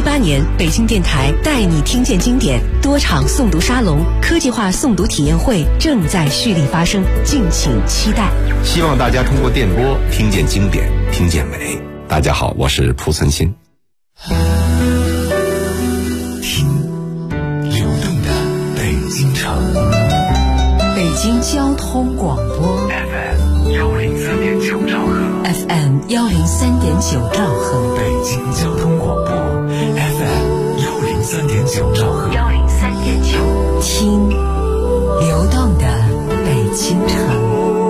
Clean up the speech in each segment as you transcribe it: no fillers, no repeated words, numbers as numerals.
2018年，北京电台带你听见经典多场诵读沙龙、科技化诵读体验会正在蓄力发生，敬请期待。 希望大家通过电波听见经典，听见美。大家好，我是蒲存昕。 听流动的北京城， 北京交通广播 FM 103.9兆赫 FM 103.9兆赫， 北京交通广播 FM 103.9兆赫 103.9，听流动的北京城。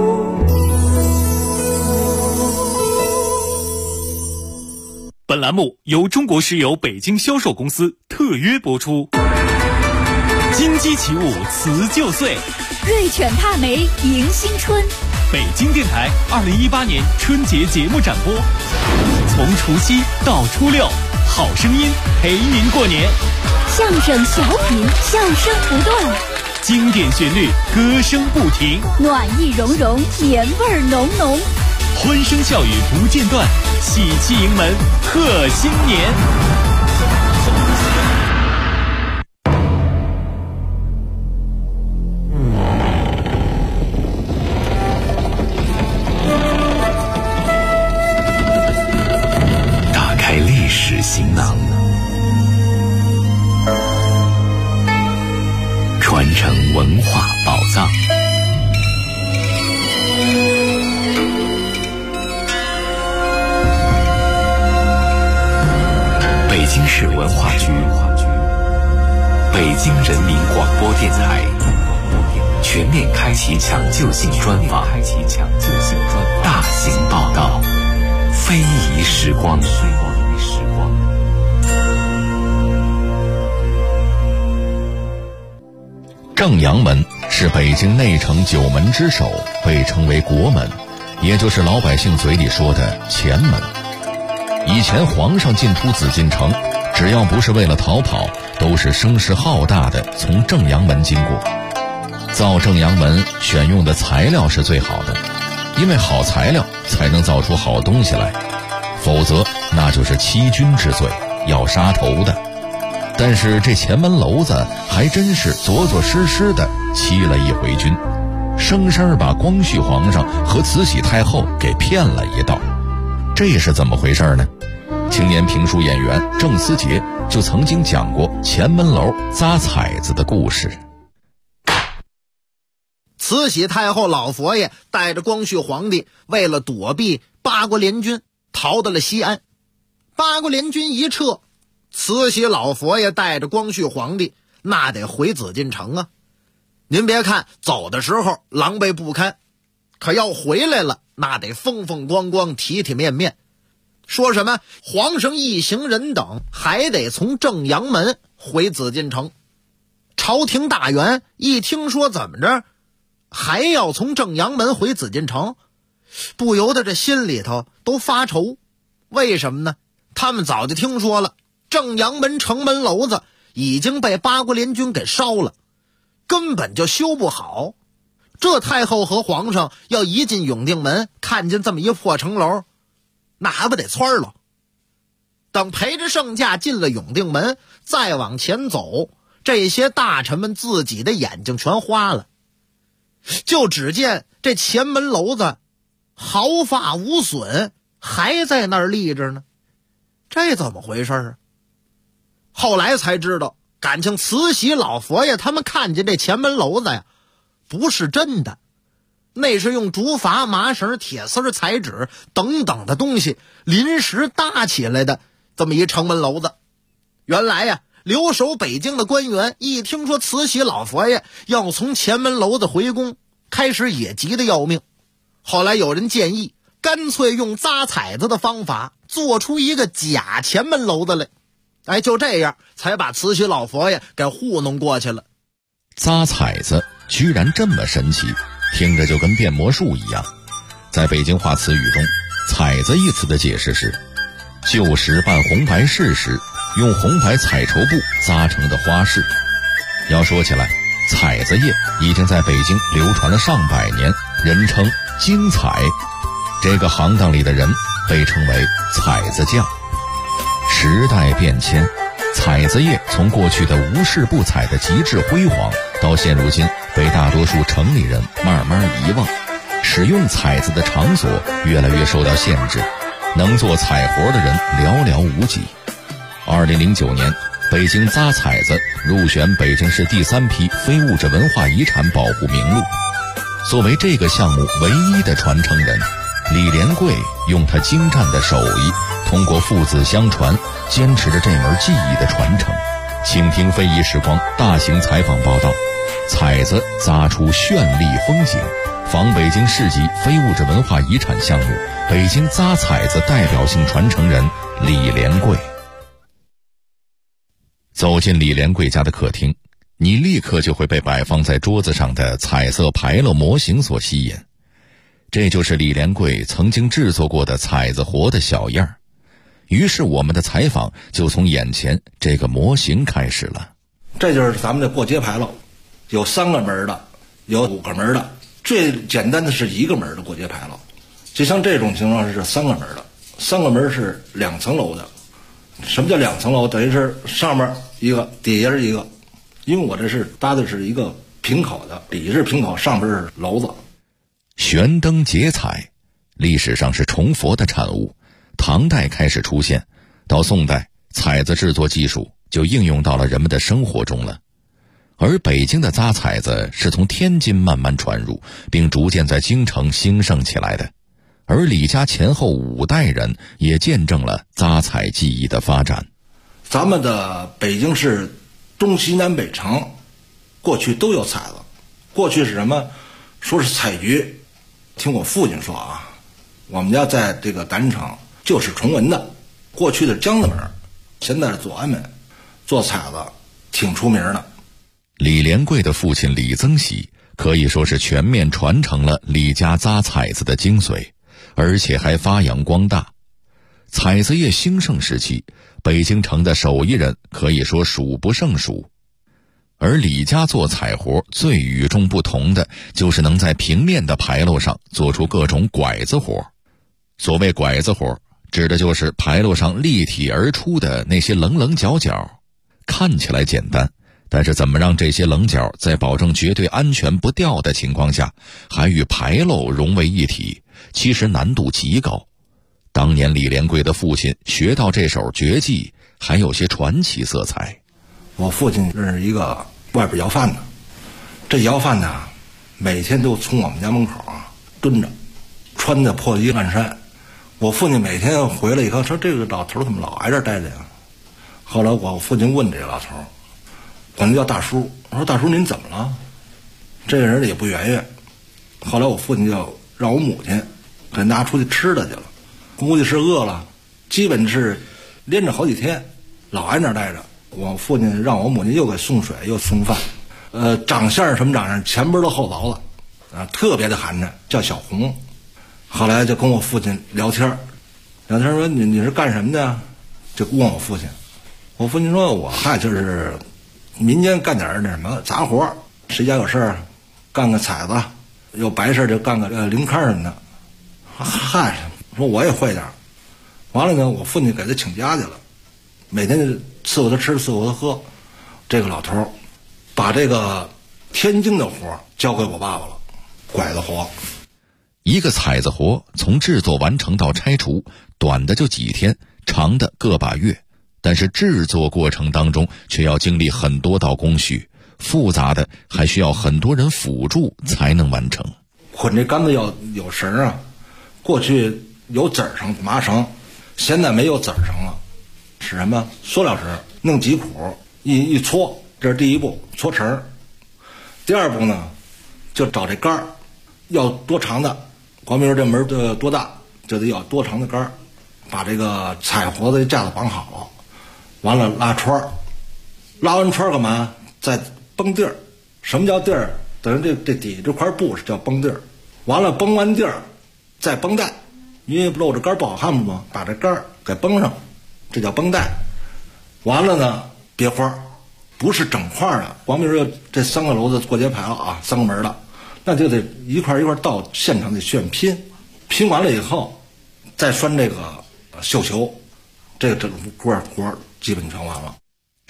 本栏目由中国石油北京销售公司特约播出。金鸡起舞辞旧岁， 瑞犬帕梅迎新春。 北京电台2018年春节节目展播，从除夕到初六，好声音陪您过年。 相声小品，笑声不断， 经典旋律，歌声不停， 暖意融融，年味浓浓， 欢声笑语不间断，喜气迎门贺新年。 打开历史行囊，传承文化宝藏。北京市文化局、北京人民广播电台全面开启抢救性专访，大型报道，非遗时光。 正阳门是北京内城9门之首，被称为国门，也就是老百姓嘴里说的前门。以前皇上进出紫禁城，只要不是为了逃跑，都是声势浩大的从正阳门经过。造正阳门选用的材料是最好的，因为好材料才能造出好东西来，否则那就是欺君之罪，要杀头的。但是这前门楼子还真是着着实实的欺了一回君，生生把光绪皇上和慈禧太后给骗了一道。这是怎么回事呢？青年评书演员郑思杰就曾经讲过前门楼扎彩子的故事。 慈禧太后老佛爷带着光绪皇帝，为了躲避八国联军，逃到了西安。八国联军一撤，慈禧老佛爷带着光绪皇帝那得回紫禁城啊。您别看走的时候狼狈不堪，可要回来了那得风风光光，体体面面。说什么皇上一行人等还得从正阳门回紫禁城。朝廷大员一听说怎么着还要从正阳门回紫禁城，不由得这心里头都发愁。为什么呢？他们早就听说了正阳门城门楼子已经被八国联军给烧了，根本就修不好。这太后和皇上要一进永定门，看见这么一破城楼，那还不得窜了。等陪着圣驾进了永定门，再往前走，这些大臣们自己的眼睛全花了。就只见这前门楼子毫发无损，还在那儿立着呢。这怎么回事啊？后来才知道，感情慈禧老佛爷他们看见这前门楼子呀，不是真的，那是用竹筏、麻绳、铁丝、彩纸等等的东西临时搭起来的这么一城门楼子。原来呀，留守北京的官员一听说慈禧老佛爷要从前门楼子回宫，开始也急得要命。后来有人建议，干脆用扎彩子的方法做出一个假前门楼子来。就这样才把慈禧老佛爷给糊弄过去了。 扎彩子居然这么神奇，听着就跟变魔术一样。在北京话词语中，彩子一词的解释是旧时办红白事时用红白彩绸布扎成的花饰。要说起来，彩子业已经在北京流传了上百年，人称金彩。这个行当里的人被称为彩子匠。时代变迁， 彩子业从过去的无事不彩的极致辉煌，到现如今被大多数城里人慢慢遗忘，使用彩子的场所越来越受到限制，能做彩活的人寥寥无几。2009年，北京扎彩子入选北京市第3批非物质文化遗产保护名录。作为这个项目唯一的传承人，李连贵用他精湛的手艺，通过父子相传，坚持着这门技艺的传承。请听非遗时光大型采访报道，彩子扎出绚丽风景，访北京市级非物质文化遗产项目北京扎彩子代表性传承人李连贵。走进李连贵家的客厅，你立刻就会被摆放在桌子上的彩色牌楼模型所吸引。这就是李连贵曾经制作过的彩子活的小样儿。于是我们的采访就从眼前这个模型开始了。 这就是咱们的过街牌楼，有3个门的，有5个门的，最简单的是1个门的过街牌楼。就像这种情况是3个门的，3个门是2层楼的。什么叫2层楼？等于是上面一个，底下是一个。因为我这是搭的是一个平口的，底下是平口，上边是楼子。 悬灯结彩，历史上是崇佛的产物，唐代开始出现，到宋代，彩子制作技术就应用到了人们的生活中了。而北京的扎彩子是从天津慢慢传入，并逐渐在京城兴盛起来的。而李家前后5代人也见证了扎彩技艺的发展。 咱们的北京市东西南北城过去都有彩子，过去是什么？说是彩局。听我父亲说啊，我们家在这个南城就是崇文的，过去的江子门，现在是左安门，做彩子挺出名的。 李连贵的父亲李增喜可以说是全面传承了李家扎彩子的精髓，而且还发扬光大。彩子业兴盛时期，北京城的手艺人可以说数不胜数。而李家做彩活最与众不同的，就是能在平面的牌楼上做出各种拐子活。所谓拐子活，指的就是牌楼上立体而出的那些棱棱角角。看起来简单，但是怎么让这些棱角在保证绝对安全不掉的情况下，还与牌楼融为一体，其实难度极高。当年李连贵的父亲学到这手绝技，还有些传奇色彩。 我父亲认识一个外边要饭的，这要饭的每天都从我们家门口蹲着，穿的破衣烂衫。我父亲每天回来以后说，这个老头怎么老挨这待着呀？后来我父亲问这个老头，管他叫大叔，我说大叔您怎么了？这个人也不圆圆。后来我父亲就让我母亲给拿出去吃的去了，估计是饿了，基本是连着好几天老挨那待着。我父亲让我母亲又给送水又送饭，长相是什么长相？前边都后凿的，特别的寒碜，叫小红。后来就跟我父亲聊天说你是干什么的？就问我父亲，我父亲说我就是民间干点那什么杂活，谁家有事儿干个彩子，有白事就干个零刊什么的。说我也会点。完了呢，我父亲给他请假去了，每天就伺候他吃伺候他喝。这个老头把这个天津的活交给我爸爸了，拐子活。 一个彩子活从制作完成到拆除，短的就几天，长的个把月，但是制作过程当中却要经历很多道工序，复杂的还需要很多人辅助才能完成。 捆这杆子要有绳啊，过去有籽儿绳麻绳，现在没有籽儿绳了，是什么？塑料绳，弄几谱一搓，这是第一步，搓绳。第二步呢，就找这杆儿，要多长的，光比如这门多大，就得要多长的杆儿，把这个彩活的架子绑好了，完了拉串儿，拉完串儿干嘛？再绷地儿。什么叫地儿？等于这底这块布是叫绷地儿，完了绷完地儿再绷带，因为露着杆不好看嘛，把这杆给绷上，这叫绷带。完了呢，别花，不是整块的，光比如说这3个楼子过街牌了啊，3个门的，那就得一块一块到现场得炫拼，拼完了以后再拴这个绣球，这个整个活基本全完了。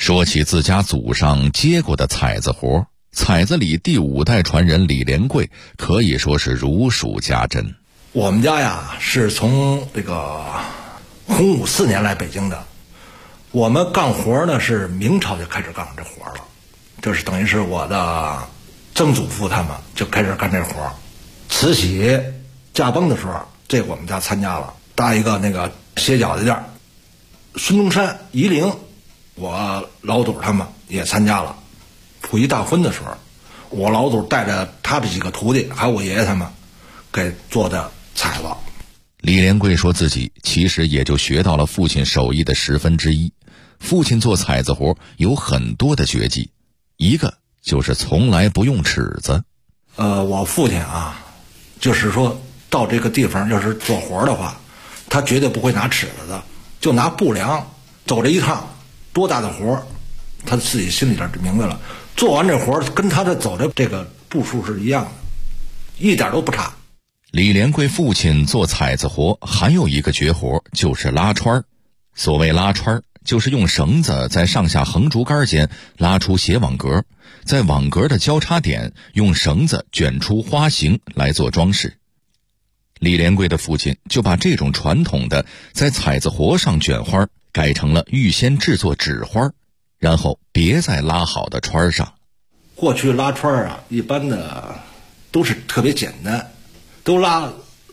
说起自家祖上接过的彩子活，彩子里第5代传人李连贵可以说是如数家珍。 我们家呀是从这个洪武4年来北京的，我们干活呢是明朝就开始干这活了，就是等于是我的曾祖父他们就开始干这活。慈禧驾崩的时候，这个我们家参加了，搭一个那个歇脚的地儿。孙中山夷陵，我老祖他们也参加了。溥仪大婚的时候，我老祖带着他的几个徒弟还有我爷爷他们给做的彩子。 李连贵说自己其实也就学到了父亲手艺的1/10。父亲做彩子活有很多的绝技，一个就是从来不用尺子。 我父亲啊，就是说到这个地方要是做活的话，他绝对不会拿尺子的，就拿布量走这一趟，多大的活他自己心里边就明白了。做完这活跟他的走的这个步数是一样的，一点都不差。 李连贵父亲做彩子活还有一个绝活，就是拉穿。所谓拉穿，就是用绳子在上下横竹竿间拉出斜网格，在网格的交叉点用绳子卷出花形来做装饰。李连贵的父亲就把这种传统的在彩子活上卷花改成了预先制作纸花，然后别在拉好的穿上。 过去拉穿啊，一般的都是特别简单，都拉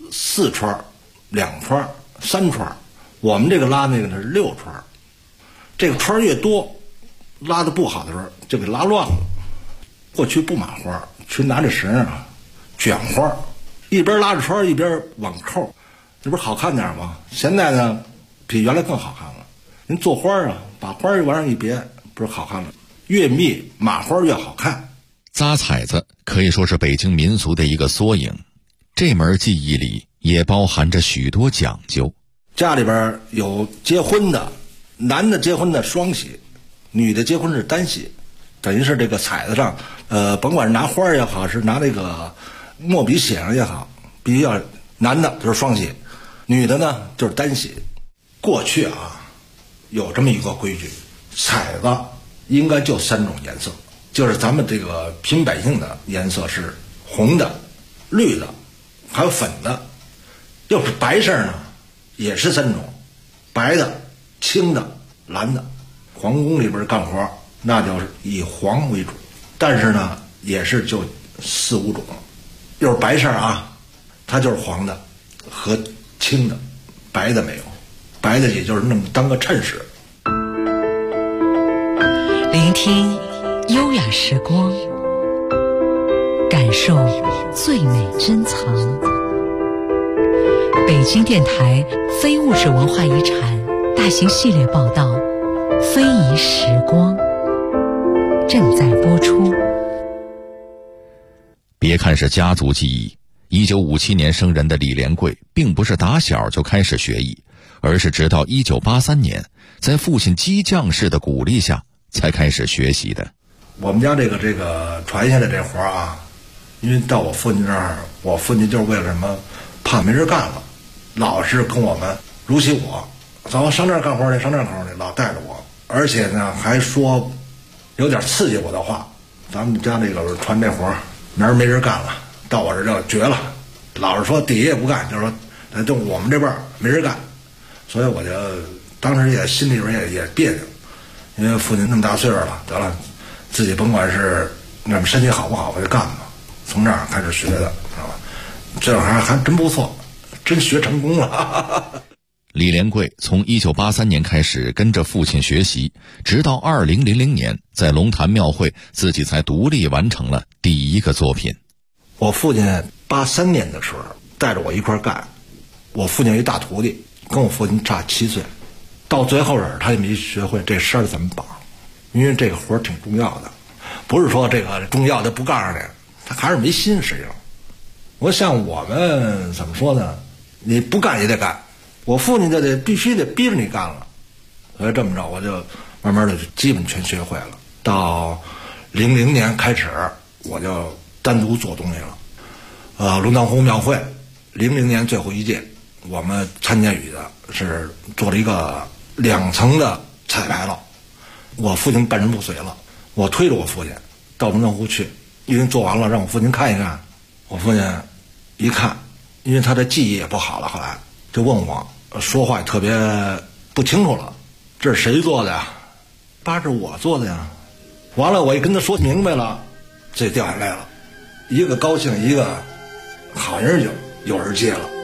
4串、2串、3串。我们这个拉那个是6串，这个串越多，拉的不好的时候就给拉乱了。过去不码花，去拿着绳啊卷花，一边拉着串一边网扣，这不是好看点吗？现在呢比原来更好看了。您做花啊，把花往上一别，不是好看了，越密码花越好看。 扎彩子可以说是北京民俗的一个缩影，这门技艺里也包含着许多讲究。 家里边有结婚的，男的结婚的双喜，女的结婚是单喜，等于是这个彩子上，甭管是拿花也好，是拿那个墨笔写上也好，必须要男的就是双喜，女的呢就是单喜。过去啊，有这么一个规矩，彩子应该就3种颜色，就是咱们这个平百姓的颜色是红的、绿的，还有粉的。要是白色呢，也是3种，白的、青的、蓝的。皇宫里边干活那就是以黄为主，但是呢也是就4、5种。要是白色啊，它就是黄的和青的，白的没有，白的也就是那么当个衬饰。 聆听优雅时光，感受最美珍藏。北京电台非物质文化遗产大型系列报道《非遗时光》正在播出。 别看是家族技艺，1957年生人的李连贵并不是打小就开始学艺，而是直到1983年在父亲激将式的鼓励下才开始学习的。 我们家这个传下来这活啊，因为到我父亲这儿，我父亲就是为了什么，怕没人干了，老是跟我们如其我，走上这儿干活去，上这儿干活去，老带着我，而且呢还说有点刺激我的话，咱们家这个传这活明儿没人干了，到我这就绝了。老是说底下也不干，就是说就我们这边没人干，所以我就当时也心里边也别扭，因为父亲那么大岁数了，得了，自己甭管是那么身体好不好，我就干吧。从这儿开始学的，知道吧？这还真不错，真学成功了。 李连贵从1983年开始跟着父亲学习，直到2000年在龙潭庙会自己才独立完成了第一个作品。 我父亲83年的时候带着我一块干，我父亲有一大徒弟，跟我父亲差7岁，到最后他也没学会这绳怎么绑，因为这个活挺重要的，不是说这个重要的不告诉你，他还是没心实际上。我像我们怎么说呢，你不干也得干，我父亲就必须得逼着你干了，所以这么着我就慢慢的基本全学会了。到00年开始我就单独做东西了。龙潭湖庙会00年最后一届，我们参加的是做了一个2层的彩牌楼。 我父亲半身不遂了，我推着我父亲到门头湖去，因为做完了让我父亲看一看。我父亲一看，因为他的记忆也不好了，后来就问我，说话也特别不清楚了，这是谁做的呀？八是我做的呀。完了我一跟他说明白了，这掉眼泪了，一个高兴，一个好人有人接了。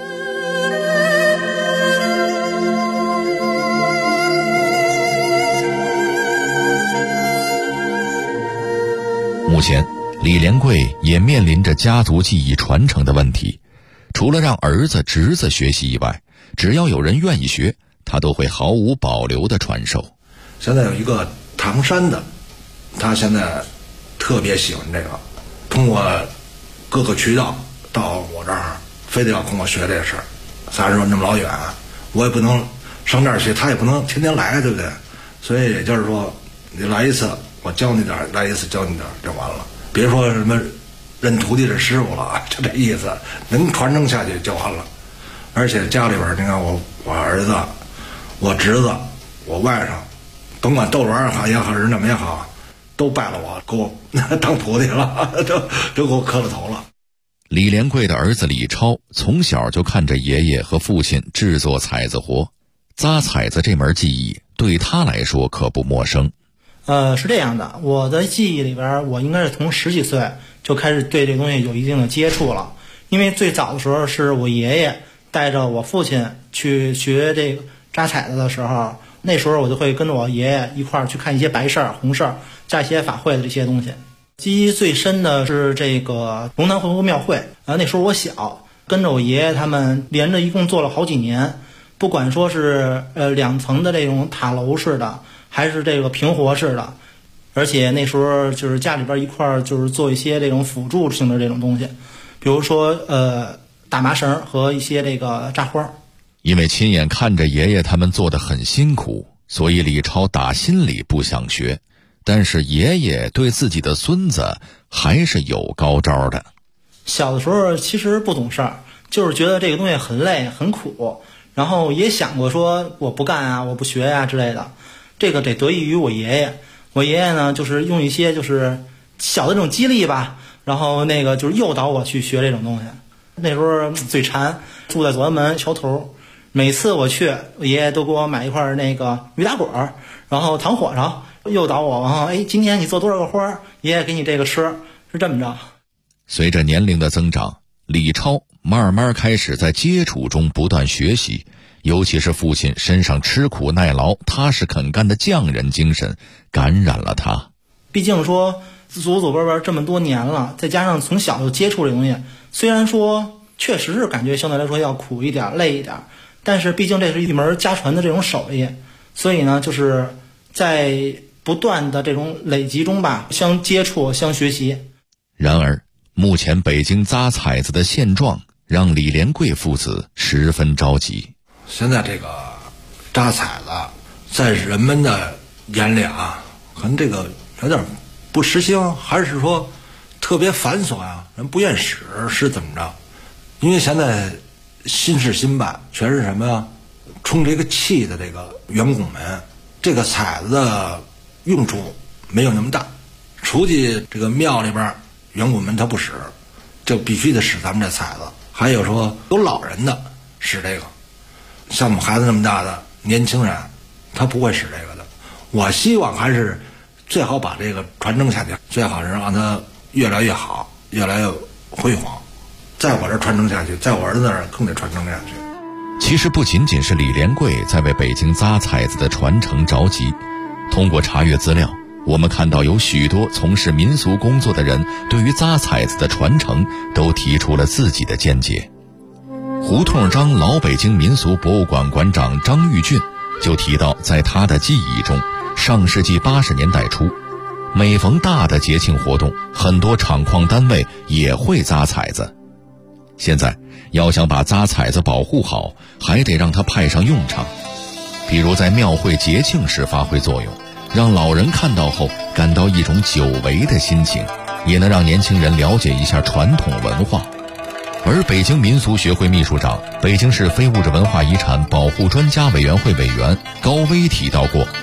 目前李连贵也面临着家族技艺传承的问题，除了让儿子侄子学习以外，只要有人愿意学，他都会毫无保留的传授。 现在有一个唐山的，他现在特别喜欢这个，通过各个渠道到我这儿，非得要跟我学这事儿。咱说那么老远，我也不能上这儿去，他也不能天天来，对不对？所以也就是说，你来一次我教你点，来一次教你点就完了，别说什么认徒弟是师傅了，就这意思，能传承下去就完了。而且家里边，你看我儿子、我侄子、我外甥，甭管窦元也好，人怎么也好，都拜了我，给我当徒弟了，都给我磕了头了。 李连贵的儿子李超从小就看着爷爷和父亲制作彩子活，扎彩子这门技艺对他来说可不陌生。 是这样的，我的记忆里边，我应该是从10几岁就开始对这个东西有一定的接触了。因为最早的时候是我爷爷带着我父亲去学这个扎彩子的时候，那时候我就会跟着我爷爷一块儿去看一些白事儿、红事儿，加一些法会的这些东西。记忆最深的是这个龙潭回湖庙会，那时候我小，跟着我爷爷他们连着一共做了好几年，不管说是2层的这种塔楼式的，还是这个平活式的，而且那时候就是家里边一块儿就是做一些这种辅助性的这种东西，比如说打麻绳和一些这个扎花。 因为亲眼看着爷爷他们做得很辛苦，所以李超打心里不想学，但是爷爷对自己的孙子还是有高招的。 小的时候其实不懂事儿，就是觉得这个东西很累很苦，然后也想过说我不干啊，我不学啊之类的。这个得得益于我爷爷，我爷爷呢就是用一些就是小的这种激励吧，然后那个就是诱导我去学这种东西。那时候嘴馋，住在左安门桥头，每次我去，我爷爷都给我买一块那个鱼打滚，然后糖火烧，诱导我，然后今天你做多少个花，爷爷给你这个吃，是这么着。 随着年龄的增长，李超慢慢开始在接触中不断学习，尤其是父亲身上吃苦耐劳、踏实肯干的匠人精神感染了他。 毕竟说祖祖辈辈这么多年了，再加上从小就接触这东西，虽然说确实是感觉相对来说要苦一点、累一点，但是毕竟这是一门家传的这种手艺，所以呢，就是在不断的这种累积中吧，相接触、相学习。 然而，目前北京扎彩子的现状让李连贵父子十分着急。 现在这个扎彩子在人们的眼里啊，可能这个有点不实行，还是说特别繁琐啊，人不愿使是怎么着？因为现在新事新办，全是什么呀？充这个气的这个圆拱门，这个彩子的用处没有那么大。出去这个庙里边圆拱门他不使，就必须得使咱们这彩子。还有说有老人的使这个，像我们孩子那么大的年轻人，他不会使这个的。我希望还是最好把这个传承下去，最好是让它越来越好，越来越辉煌。在我这传承下去，在我儿子那儿更得传承下去。 其实不仅仅是李连贵在为北京扎彩子的传承着急，通过查阅资料，我们看到有许多从事民俗工作的人对于扎彩子的传承都提出了自己的见解。胡同张老北京民俗博物馆馆长张玉俊就提到，在他的记忆中，上世纪80年代初，每逢大的节庆活动，很多厂矿单位也会扎彩子。现在要想把扎彩子保护好，还得让它派上用场，比如在庙会节庆时发挥作用，让老人看到后感到一种久违的心情，也能让年轻人了解一下传统文化。而北京民俗学会秘书长、北京市非物质文化遗产保护专家委员会委员高威提到过，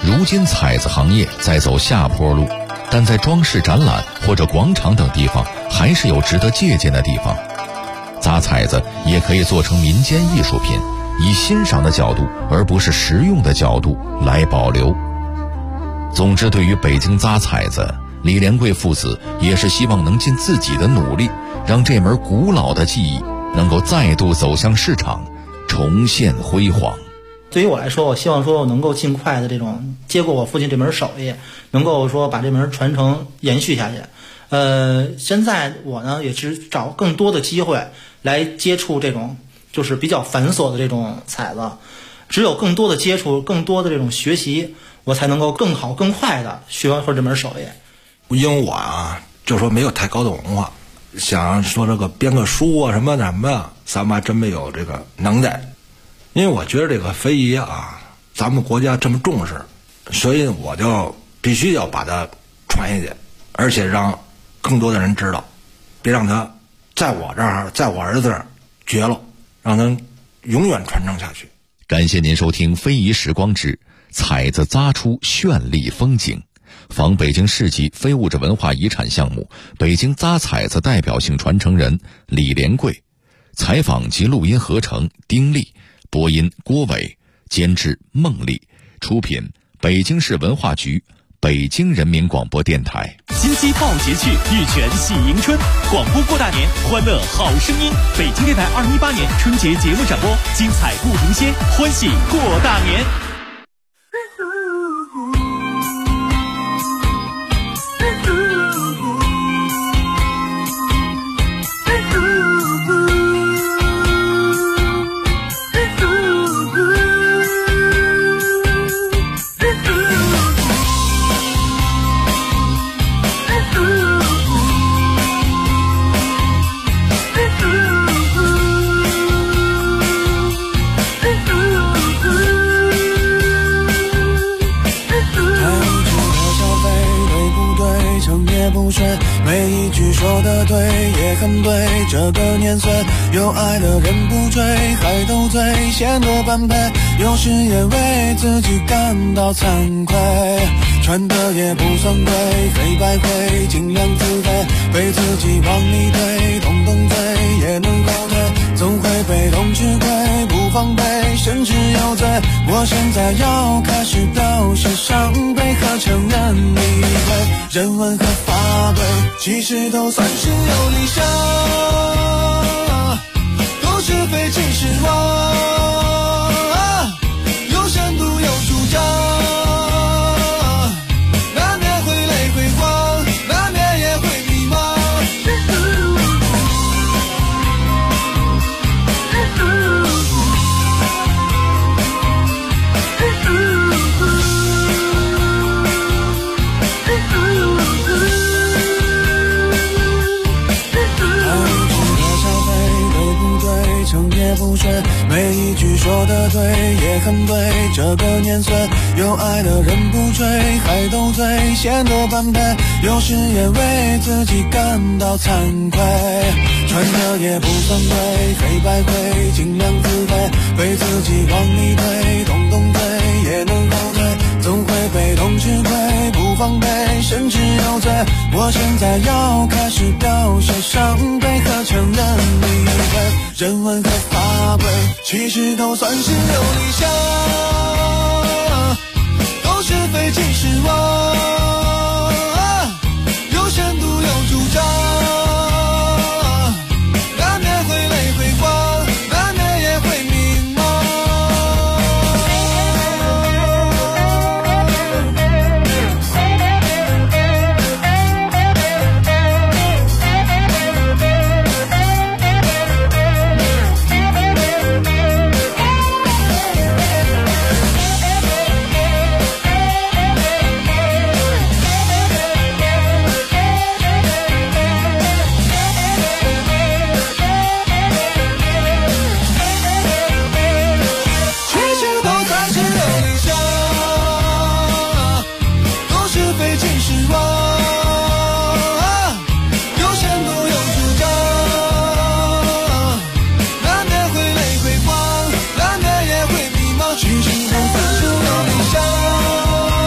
如今彩子行业在走下坡路，但在装饰展览或者广场等地方还是有值得借鉴的地方。砸彩子也可以做成民间艺术品，以欣赏的角度而不是实用的角度来保留。总之，对于北京砸彩子，李连贵父子也是希望能尽自己的努力，让这门古老的技艺能够再度走向市场，重现辉煌。 对于我来说，我希望说我能够尽快的这种接过我父亲这门手艺，能够说把这门传承延续下去。现在我呢也是找更多的机会来接触这种就是比较繁琐的这种彩子，只有更多的接触，更多的这种学习，我才能够更好更快的学会这门手艺。 因为我啊就说没有太高的文化，想说这个编个书啊什么的，咱们还真没有这个能耐。因为我觉得这个非遗啊，咱们国家这么重视，所以我就必须要把它传下去，而且让更多的人知道，别让它在我这儿，在我儿子这儿绝了，让它永远传承下去。 感谢您收听《非遗时光之彩子砸出绚丽风景》，访北京市级非物质文化遗产项目北京砸彩子代表性传承人李连贵，采访及录音合成丁力，播音郭伟，监制孟丽，出品北京市文化局，北京人民广播电台。 金鸡报捷去，玉泉喜迎春，广播过大年，欢乐好声音。北京电台2018年春节节目展播，精彩不停歇，欢喜过大年。 每一句说的对也很对，这个年岁有爱的人不追，还斗嘴显得般配，有时也为自己感到惭愧，穿的也不算贵，非白灰尽量自卑，被自己往里推，动动嘴也能后退，总会被动吃亏，不防备甚至有罪，我现在要开始表示伤悲和承认理亏，人文和法规其实都算是有理想，都是非其实我，有深度有主张，难免会累会慌，难免也会迷茫，不睡，每一句说的对也很对，这个年岁有爱的人不追，还斗嘴显得般配，有时也为自己感到惭愧，穿的也不算贵，非白灰尽量自卑，被自己往里推，动动嘴也能后退，总会被动吃亏，不防备甚至有罪，我现在要开始表示伤悲和承认理亏，人文和法规其实都算是有理想，都是非其实我，有深度有主张，难免会累会慌，难免也会迷茫。其实都算是有理想。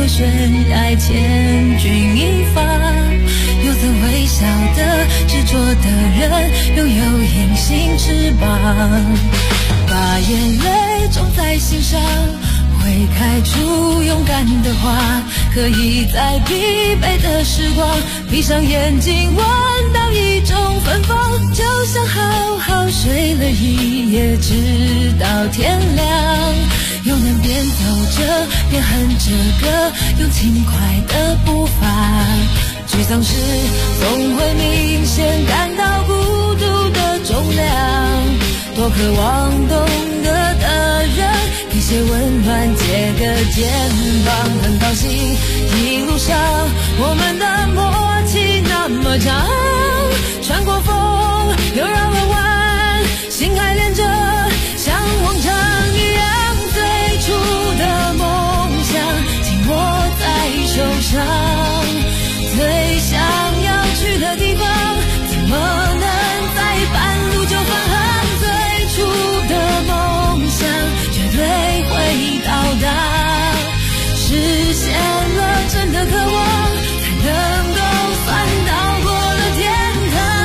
落悬崖千钧一发，又曾微笑的执着的人，拥有隐形翅膀，把眼泪种在心上，会开出勇敢的花，可以在疲惫的时光闭上眼睛闻到一种芬芳，就像好好睡了一夜直到天亮，又能边走着边哼着歌，用轻快的步伐，沮丧时总会明显感到孤独的重量，多渴望懂得的人给些温暖，借个肩膀，很高兴一路上我们的默契那么长，穿过风又绕了弯，心还连着像往常一样，最初的梦想紧握在手上，最想要去的地方怎么能在半路就返航，最初的梦想绝对会到达，实现了真的渴望，才能够算到过了天堂。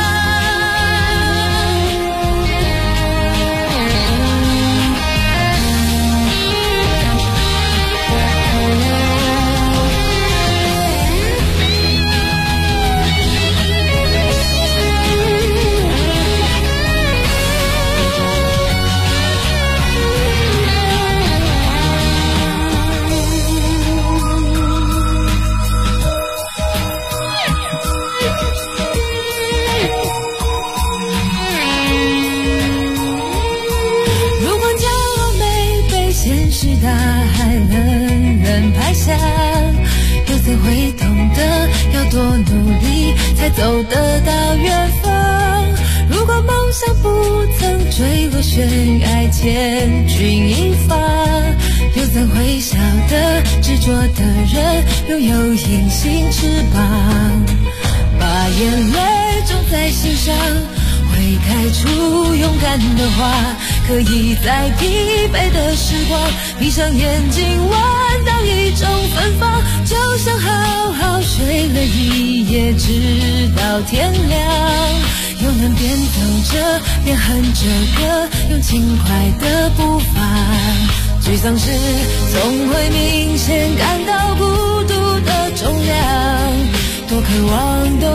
又怎会懂得要多努力才走得到远方，如果梦想不曾坠落悬崖千钧一发，又怎会晓得执着的人拥有隐形翅膀，把眼泪种在心上，会开出勇敢的花，可以在疲惫的时光闭上眼睛闻到一种芬芳，就像好好睡了一夜直到天亮，又能边走着边哼着歌，用轻快的步伐，沮丧时总会明显感到孤独的重量，多渴望